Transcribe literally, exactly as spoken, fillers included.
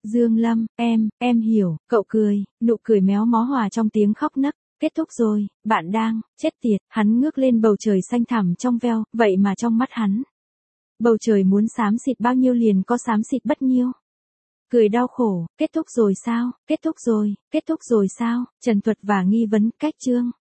Dương Lâm, em, em hiểu, cậu cười, nụ cười méo mó hòa trong tiếng khóc nấc. Kết thúc rồi, bạn đang, chết tiệt, hắn ngước lên bầu trời xanh thẳm trong veo, vậy mà trong mắt hắn. Bầu trời muốn xám xịt bao nhiêu liền có xám xịt bất nhiêu. Cười đau khổ, kết thúc rồi sao, kết thúc rồi, kết thúc rồi sao, trần thuật và nghi vấn, cách chương.